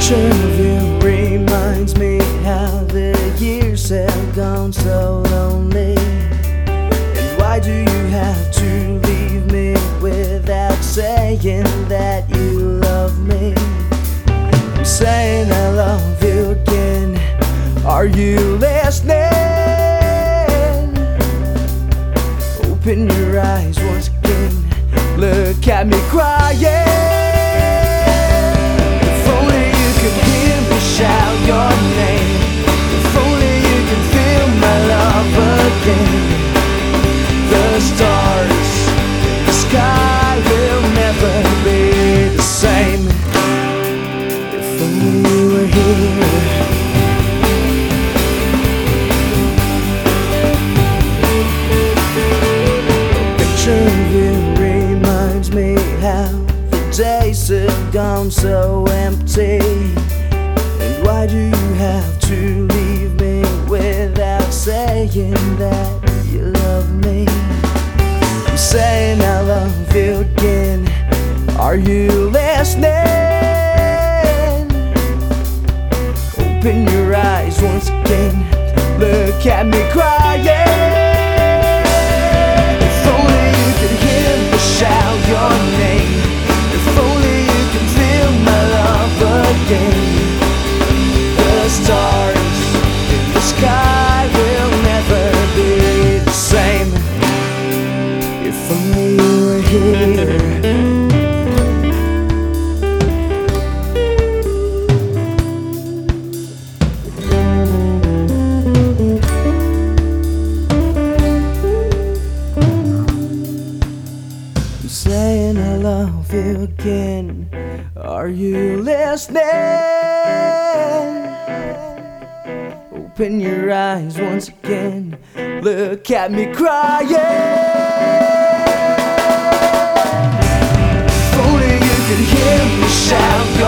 picture of you reminds me how the years have gone so lonely. And why do you have to leave me without saying that you love me? I'm saying I love you again. Are you listening? Open your eyes once again. Look at me crying. Shout your name. If only you can feel my love again. The stars in the sky will never be the same. If only you were here. A picture of you reminds me how the days have gone so empty. Why do you have to leave me without saying that you love me? I'm saying I love you again. Are you listening? Open your eyes once again. Look at me crying. If only you could hear me shout your name. If only you could feel my love again. The stars in the sky will never be the same. If only you were here. I'm saying I love you again. Are you listening? Open your eyes once again. Look at me crying. If only you could hear me shout your